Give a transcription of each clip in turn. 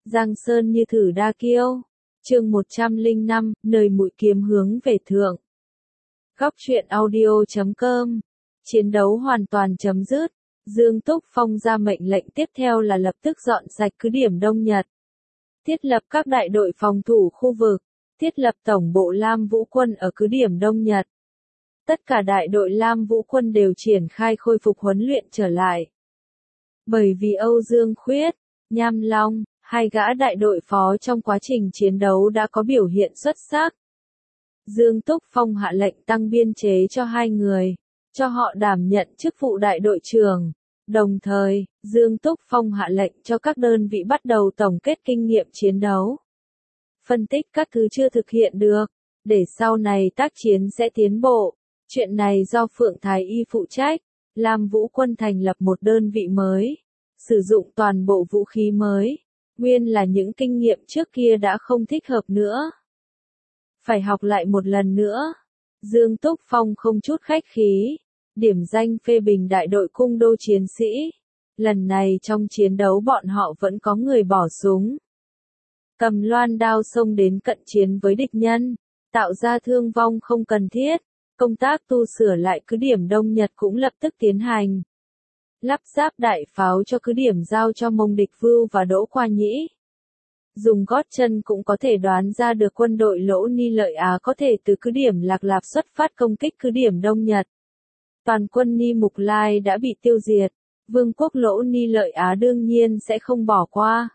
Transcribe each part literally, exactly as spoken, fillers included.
Giang sơn như thử đa kiêu. Chương một trăm lẻ năm, nơi mũi kiếm hướng về thượng. Góc truyện audio chấm com. Chiến đấu hoàn toàn chấm dứt. Dương Túc Phong ra mệnh lệnh tiếp theo là lập tức dọn sạch cứ điểm Đông Nhật. Thiết lập các đại đội phòng thủ khu vực. Thiết lập tổng bộ Lam Vũ quân ở cứ điểm Đông Nhật. Tất cả đại đội Lam Vũ quân đều triển khai khôi phục huấn luyện trở lại. Bởi vì Âu Dương Khuyết, Nham Long, hai gã đại đội phó trong quá trình chiến đấu đã có biểu hiện xuất sắc. Dương Túc Phong hạ lệnh tăng biên chế cho hai người, cho họ đảm nhận chức vụ đại đội trưởng. Đồng thời, Dương Túc Phong hạ lệnh cho các đơn vị bắt đầu tổng kết kinh nghiệm chiến đấu. Phân tích các thứ chưa thực hiện được, để sau này tác chiến sẽ tiến bộ. Chuyện này do Phượng Thái Y phụ trách. Lam Vũ quân thành lập một đơn vị mới, sử dụng toàn bộ vũ khí mới, nguyên là những kinh nghiệm trước kia đã không thích hợp nữa. Phải học lại một lần nữa. Dương Túc Phong không chút khách khí, điểm danh phê bình đại đội cung đô chiến sĩ. Lần này trong chiến đấu bọn họ vẫn có người bỏ súng, cầm loan đao xông đến cận chiến với địch nhân, tạo ra thương vong không cần thiết. Công tác tu sửa lại cứ điểm Đông Nhật cũng lập tức tiến hành. Lắp ráp đại pháo cho cứ điểm giao cho Mông Địch Vưu và Đỗ Qua Nhĩ. Dùng gót chân cũng có thể đoán ra được quân đội Lỗ Ni Lợi Á có thể từ cứ điểm Lạc Lạp xuất phát công kích cứ điểm Đông Nhật. Toàn quân Ni Mục Lai đã bị tiêu diệt, vương quốc Lỗ Ni Lợi Á đương nhiên sẽ không bỏ qua.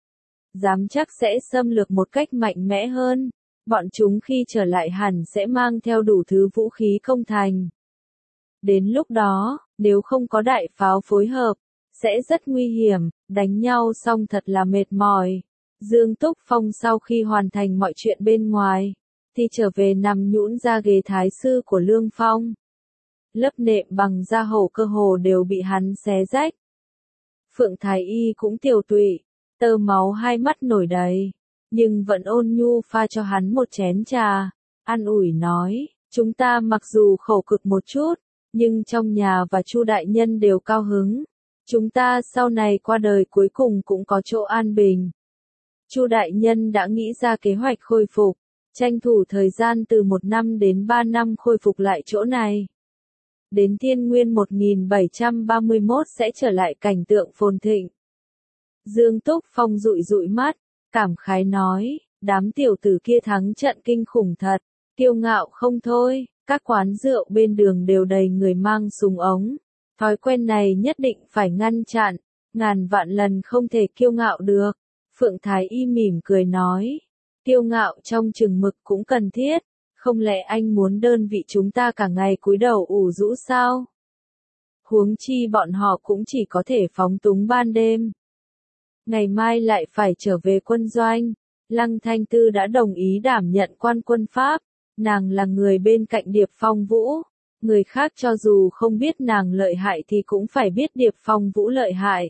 Dám chắc sẽ xâm lược một cách mạnh mẽ hơn. Bọn chúng khi trở lại hẳn sẽ mang theo đủ thứ vũ khí công thành. Đến lúc đó, nếu không có đại pháo phối hợp, sẽ rất nguy hiểm, đánh nhau xong thật là mệt mỏi. Dương Túc Phong sau khi hoàn thành mọi chuyện bên ngoài, thì trở về nằm nhũn ra ghế thái sư của Lương Phong. Lớp nệm bằng da hổ cơ hồ đều bị hắn xé rách. Phượng Thái Y cũng tiều tụy, tơ máu hai mắt nổi đầy. Nhưng vẫn ôn nhu pha cho hắn một chén trà, an ủi nói, chúng ta mặc dù khổ cực một chút, nhưng trong nhà và Chu đại nhân đều cao hứng. Chúng ta sau này qua đời cuối cùng cũng có chỗ an bình. Chu đại nhân đã nghĩ ra kế hoạch khôi phục, tranh thủ thời gian từ một năm đến ba năm khôi phục lại chỗ này. Đến Thiên Nguyên một nghìn bảy trăm ba mươi mốt sẽ trở lại cảnh tượng phồn thịnh. Dương Túc Phong dụi dụi mắt, cảm khái nói, đám tiểu tử kia thắng trận kinh khủng thật, kiêu ngạo không thôi, các quán rượu bên đường đều đầy người mang súng ống. Thói quen này nhất định phải ngăn chặn, ngàn vạn lần không thể kiêu ngạo được. Phượng Thái Y mỉm cười nói, kiêu ngạo trong chừng mực cũng cần thiết, không lẽ anh muốn đơn vị chúng ta cả ngày cúi đầu ủ rũ sao? Huống chi bọn họ cũng chỉ có thể phóng túng ban đêm. Ngày mai lại phải trở về quân doanh. Lăng Thanh Tư đã đồng ý đảm nhận quan quân Pháp. Nàng là người bên cạnh Điệp Phong Vũ. Người khác cho dù không biết nàng lợi hại thì cũng phải biết Điệp Phong Vũ lợi hại.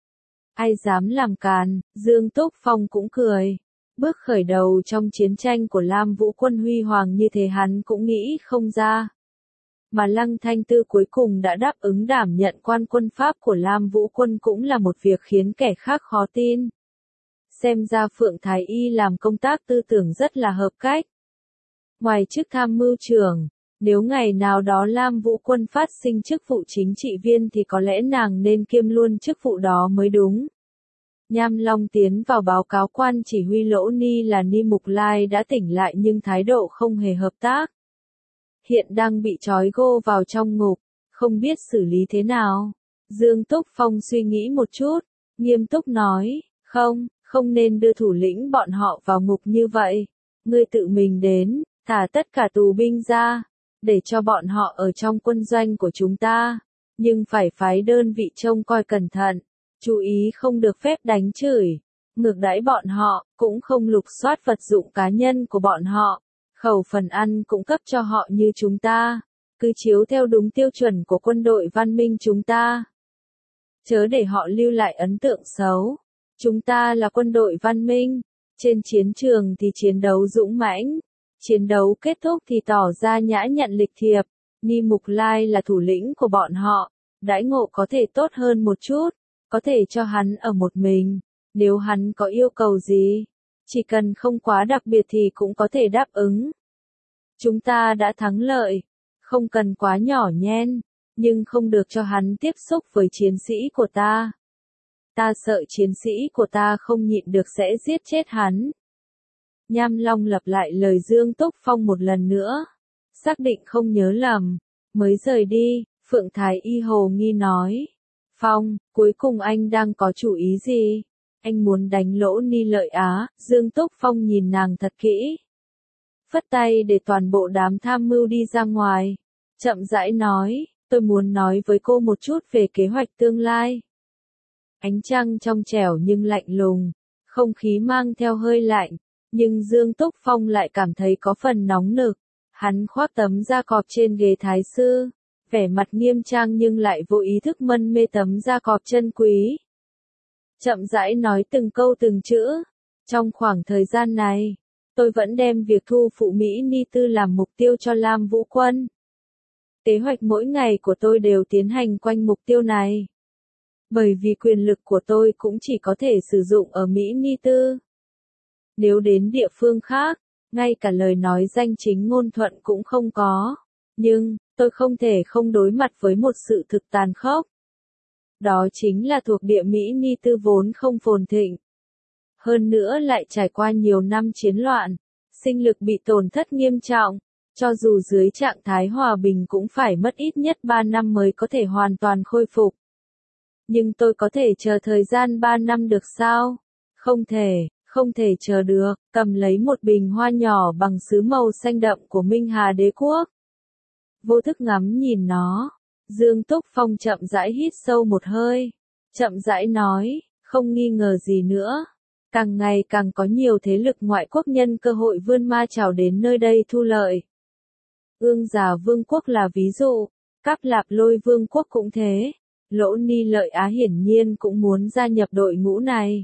Ai dám làm càn, Dương Túc Phong cũng cười. Bước khởi đầu trong chiến tranh của Lam Vũ quân huy hoàng như thế hắn cũng nghĩ không ra. Mà Lăng Thanh Tư cuối cùng đã đáp ứng đảm nhận quan quân Pháp của Lam Vũ quân cũng là một việc khiến kẻ khác khó tin. Xem ra Phượng Thái Y làm công tác tư tưởng rất là hợp cách. Ngoài chức tham mưu trưởng, nếu ngày nào đó Lam Vũ quân phát sinh chức vụ chính trị viên thì có lẽ nàng nên kiêm luôn chức vụ đó mới đúng. Nham Long tiến vào báo cáo quan chỉ huy Lỗ Ni là Ni Mục Lai đã tỉnh lại nhưng thái độ không hề hợp tác. Hiện đang bị trói gô vào trong ngục, không biết xử lý thế nào. Dương Túc Phong suy nghĩ một chút, nghiêm túc nói, không, không nên đưa thủ lĩnh bọn họ vào ngục như vậy. Ngươi tự mình đến, thả tất cả tù binh ra, để cho bọn họ ở trong quân doanh của chúng ta. Nhưng phải phái đơn vị trông coi cẩn thận, chú ý không được phép đánh chửi, ngược đãi bọn họ, cũng không lục soát vật dụng cá nhân của bọn họ. Khẩu phần ăn cũng cấp cho họ như chúng ta, cứ chiếu theo đúng tiêu chuẩn của quân đội văn minh chúng ta. Chớ để họ lưu lại ấn tượng xấu. Chúng ta là quân đội văn minh, trên chiến trường thì chiến đấu dũng mãnh, chiến đấu kết thúc thì tỏ ra nhã nhặn lịch thiệp. Ni Mục Lai là thủ lĩnh của bọn họ, đãi ngộ có thể tốt hơn một chút, có thể cho hắn ở một mình, Nếu hắn có yêu cầu gì, chỉ cần không quá đặc biệt thì cũng có thể đáp ứng. Chúng ta đã thắng lợi, không cần quá nhỏ nhen, nhưng không được cho hắn tiếp xúc với chiến sĩ của ta. Ta sợ chiến sĩ của ta không nhịn được sẽ giết chết hắn. Nham Long lặp lại lời Dương Túc Phong một lần nữa. Xác định không nhớ lầm, mới rời đi, Phượng Thái Y hồ nghi nói. Phong, cuối cùng anh đang có chủ ý gì? Anh muốn đánh Lỗ Ni Lợi Á, Dương Túc Phong nhìn nàng thật kỹ. Phất tay để toàn bộ đám tham mưu đi ra ngoài. Chậm rãi nói, tôi muốn nói với cô một chút về kế hoạch tương lai. Ánh trăng trong trẻo nhưng lạnh lùng, không khí mang theo hơi lạnh, nhưng Dương Túc Phong lại cảm thấy có phần nóng nực. Hắn khoác tấm da cọp trên ghế thái sư, vẻ mặt nghiêm trang nhưng lại vô ý thức mân mê tấm da cọp chân quý. Chậm rãi nói từng câu từng chữ. Trong khoảng thời gian này, tôi vẫn đem việc thu phụ Mỹ Ni Tư làm mục tiêu cho Lam Vũ Quân. Kế hoạch mỗi ngày của tôi đều tiến hành quanh mục tiêu này. Bởi vì quyền lực của tôi cũng chỉ có thể sử dụng ở Mỹ Ni Tư. Nếu đến địa phương khác, ngay cả lời nói danh chính ngôn thuận cũng không có. Nhưng, tôi không thể không đối mặt với một sự thực tàn khốc. Đó chính là thuộc địa Mỹ Ni Tư vốn không phồn thịnh. Hơn nữa lại trải qua nhiều năm chiến loạn, sinh lực bị tổn thất nghiêm trọng. Cho dù dưới trạng thái hòa bình cũng phải mất ít nhất ba năm mới có thể hoàn toàn khôi phục. Nhưng tôi có thể chờ thời gian ba năm được sao? Không thể, không thể chờ được. Cầm lấy một bình hoa nhỏ bằng sứ màu xanh đậm của Minh Hà Đế Quốc. Vô thức ngắm nhìn nó. Dương Túc Phong chậm rãi hít sâu một hơi. Chậm rãi nói, không nghi ngờ gì nữa. Càng ngày càng có nhiều thế lực ngoại quốc nhân cơ hội vươn ma chảo đến nơi đây thu lợi. Ương Già Vương quốc là ví dụ, Cáp Lạp Lôi Vương quốc cũng thế. Lỗ Ni Lợi Á hiển nhiên cũng muốn gia nhập đội ngũ này.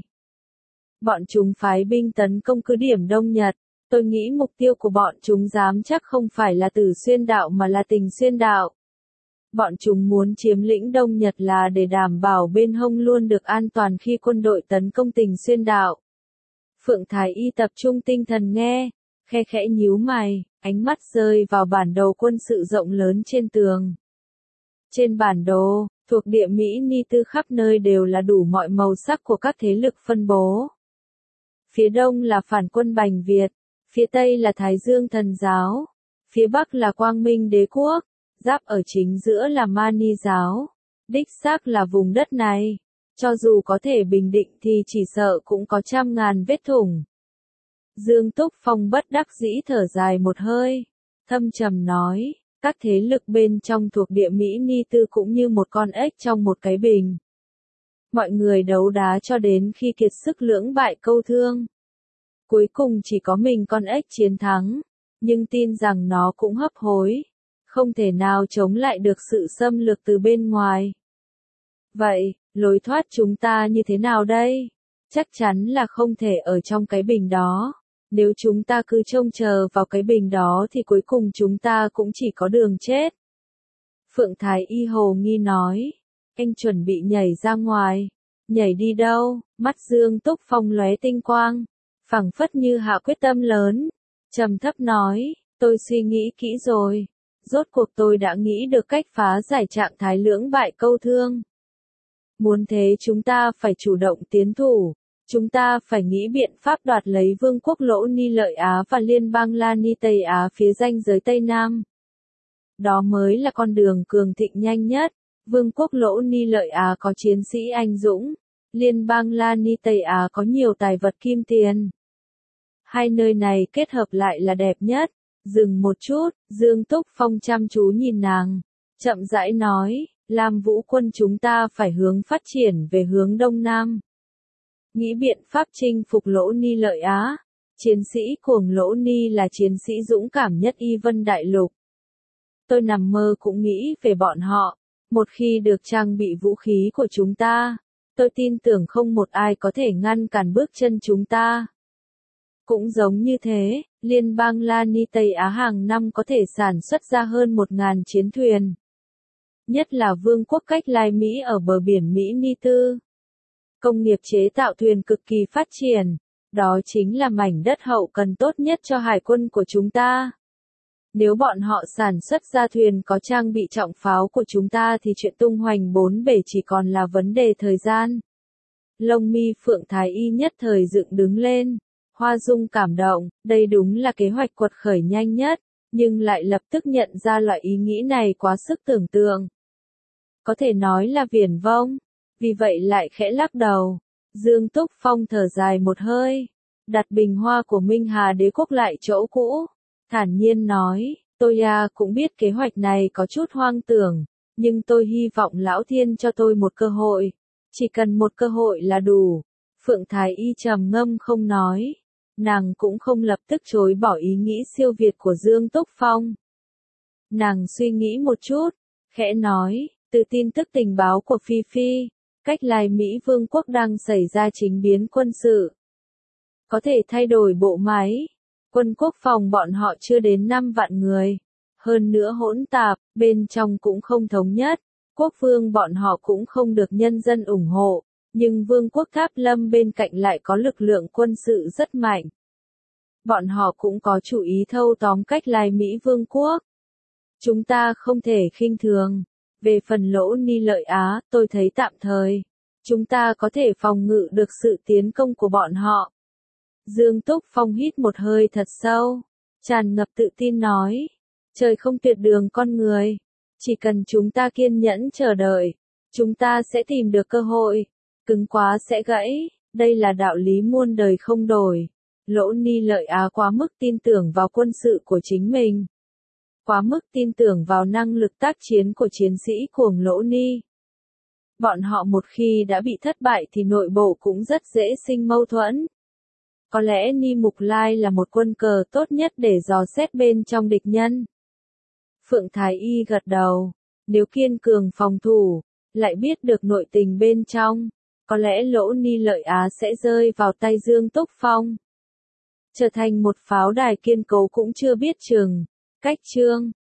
Bọn chúng phái binh tấn công cứ điểm Đông Nhật. Tôi nghĩ mục tiêu của bọn chúng dám chắc không phải là Tử Xuyên Đạo mà là Tình Xuyên Đạo. Bọn chúng muốn chiếm lĩnh Đông Nhật là để đảm bảo bên hông luôn được an toàn khi quân đội tấn công Tình Xuyên Đạo. Phượng Thái Y tập trung tinh thần nghe, khe khẽ nhíu mày, ánh mắt rơi vào bản đồ quân sự rộng lớn trên tường. Trên bản đồ, thuộc địa Mỹ Ni Tư khắp nơi đều là đủ mọi màu sắc của các thế lực phân bố. Phía đông là phản quân Bành Việt, phía tây là Thái Dương Thần Giáo, phía bắc là Quang Minh Đế Quốc, giáp ở chính giữa là Mani Giáo. Đích xác là vùng đất này, cho dù có thể bình định thì chỉ sợ cũng có trăm ngàn vết thủng. Dương Túc Phong bất đắc dĩ thở dài một hơi, thâm trầm nói, các thế lực bên trong thuộc địa Mỹ Ni Tư cũng như một con ếch trong một cái bình. Mọi người đấu đá cho đến khi kiệt sức lưỡng bại câu thương. Cuối cùng chỉ có mình con ếch chiến thắng, nhưng tin rằng nó cũng hấp hối, không thể nào chống lại được sự xâm lược từ bên ngoài. Vậy, lối thoát chúng ta như thế nào đây? Chắc chắn là không thể ở trong cái bình đó. Nếu chúng ta cứ trông chờ vào cái bình đó thì cuối cùng chúng ta cũng chỉ có đường chết. Phượng Thái Y hồ nghi nói, anh chuẩn bị nhảy ra ngoài. Nhảy đi đâu? Mắt Dương Túc Phong lóe tinh quang, phảng phất như hạ quyết tâm lớn. Trầm thấp nói, tôi suy nghĩ kỹ rồi. Rốt cuộc tôi đã nghĩ được cách phá giải trạng thái lưỡng bại câu thương. Muốn thế chúng ta phải chủ động tiến thủ. Chúng ta phải nghĩ biện pháp đoạt lấy Vương quốc Lỗ Ni Lợi Á và Liên bang La Ni Tây Á phía ranh giới Tây Nam. Đó mới là con đường cường thịnh nhanh nhất. Vương quốc Lỗ Ni Lợi Á có chiến sĩ anh dũng. Liên bang La Ni Tây Á có nhiều tài vật kim tiền. Hai nơi này kết hợp lại là đẹp nhất. Dừng một chút, Dương Túc Phong chăm chú nhìn nàng. Chậm rãi nói, Lam Vũ quân chúng ta phải hướng phát triển về hướng Đông Nam. Nghĩ biện pháp chinh phục Lỗ Ni Lợi Á. Chiến sĩ cuồng Lỗ Ni là chiến sĩ dũng cảm nhất Y Vân Đại Lục. Tôi nằm mơ cũng nghĩ về bọn họ. Một khi được trang bị vũ khí của chúng ta, tôi tin tưởng không một ai có thể ngăn cản bước chân chúng ta. Cũng giống như thế, Liên bang La Ni Tây Á hàng năm có thể sản xuất ra hơn một ngàn chiến thuyền. Nhất là vương quốc cách Lai Mỹ ở bờ biển Mỹ Ni Tư. Công nghiệp chế tạo thuyền cực kỳ phát triển. Đó chính là mảnh đất hậu cần tốt nhất cho hải quân của chúng ta. Nếu bọn họ sản xuất ra thuyền có trang bị trọng pháo của chúng ta thì chuyện tung hoành bốn bể chỉ còn là vấn đề thời gian. Lông mi Phượng Thái Y nhất thời dựng đứng lên. Hoa Dung cảm động, đây đúng là kế hoạch quật khởi nhanh nhất, nhưng lại lập tức nhận ra loại ý nghĩ này quá sức tưởng tượng. Có thể nói là viển vông, vì vậy lại khẽ lắc đầu. Dương Túc Phong thở dài một hơi, đặt bình hoa của Minh Hà Đế Quốc lại chỗ cũ, thản nhiên nói, tôi à cũng biết kế hoạch này có chút hoang tưởng, nhưng tôi hy vọng Lão Thiên cho tôi một cơ hội, chỉ cần một cơ hội là đủ. Phượng Thái Y trầm ngâm không nói, nàng cũng không lập tức chối bỏ ý nghĩ siêu việt của Dương Túc Phong. Nàng suy nghĩ một chút, khẽ nói, từ tin tức tình báo của Phi Phi, cách Lai Mỹ Vương quốc đang xảy ra chính biến quân sự. Có thể thay đổi bộ máy. Quân quốc phòng bọn họ chưa đến năm vạn người. Hơn nữa hỗn tạp, bên trong cũng không thống nhất. Quốc vương bọn họ cũng không được nhân dân ủng hộ. Nhưng vương quốc Tháp Lâm bên cạnh lại có lực lượng quân sự rất mạnh. Bọn họ cũng có chủ ý thâu tóm cách Lai Mỹ Vương quốc. Chúng ta không thể khinh thường. Về phần Lỗ Ni Lợi Á, tôi thấy tạm thời, chúng ta có thể phòng ngự được sự tiến công của bọn họ. Dương Túc Phong hít một hơi thật sâu, tràn ngập tự tin nói, trời không tuyệt đường con người, chỉ cần chúng ta kiên nhẫn chờ đợi, chúng ta sẽ tìm được cơ hội, cứng quá sẽ gãy, đây là đạo lý muôn đời không đổi. Lỗ Ni Lợi Á quá mức tin tưởng vào quân sự của chính mình. Quá mức tin tưởng vào năng lực tác chiến của chiến sĩ cuồng Lỗ Ni. Bọn họ một khi đã bị thất bại thì nội bộ cũng rất dễ sinh mâu thuẫn. Có lẽ Ni Mục Lai là một quân cờ tốt nhất để dò xét bên trong địch nhân. Phượng Thái Y gật đầu, nếu kiên cường phòng thủ, lại biết được nội tình bên trong, có lẽ Lỗ Ni Lợi Á sẽ rơi vào tay Dương Túc Phong. Trở thành một pháo đài kiên cố cũng chưa biết chừng. Cách chương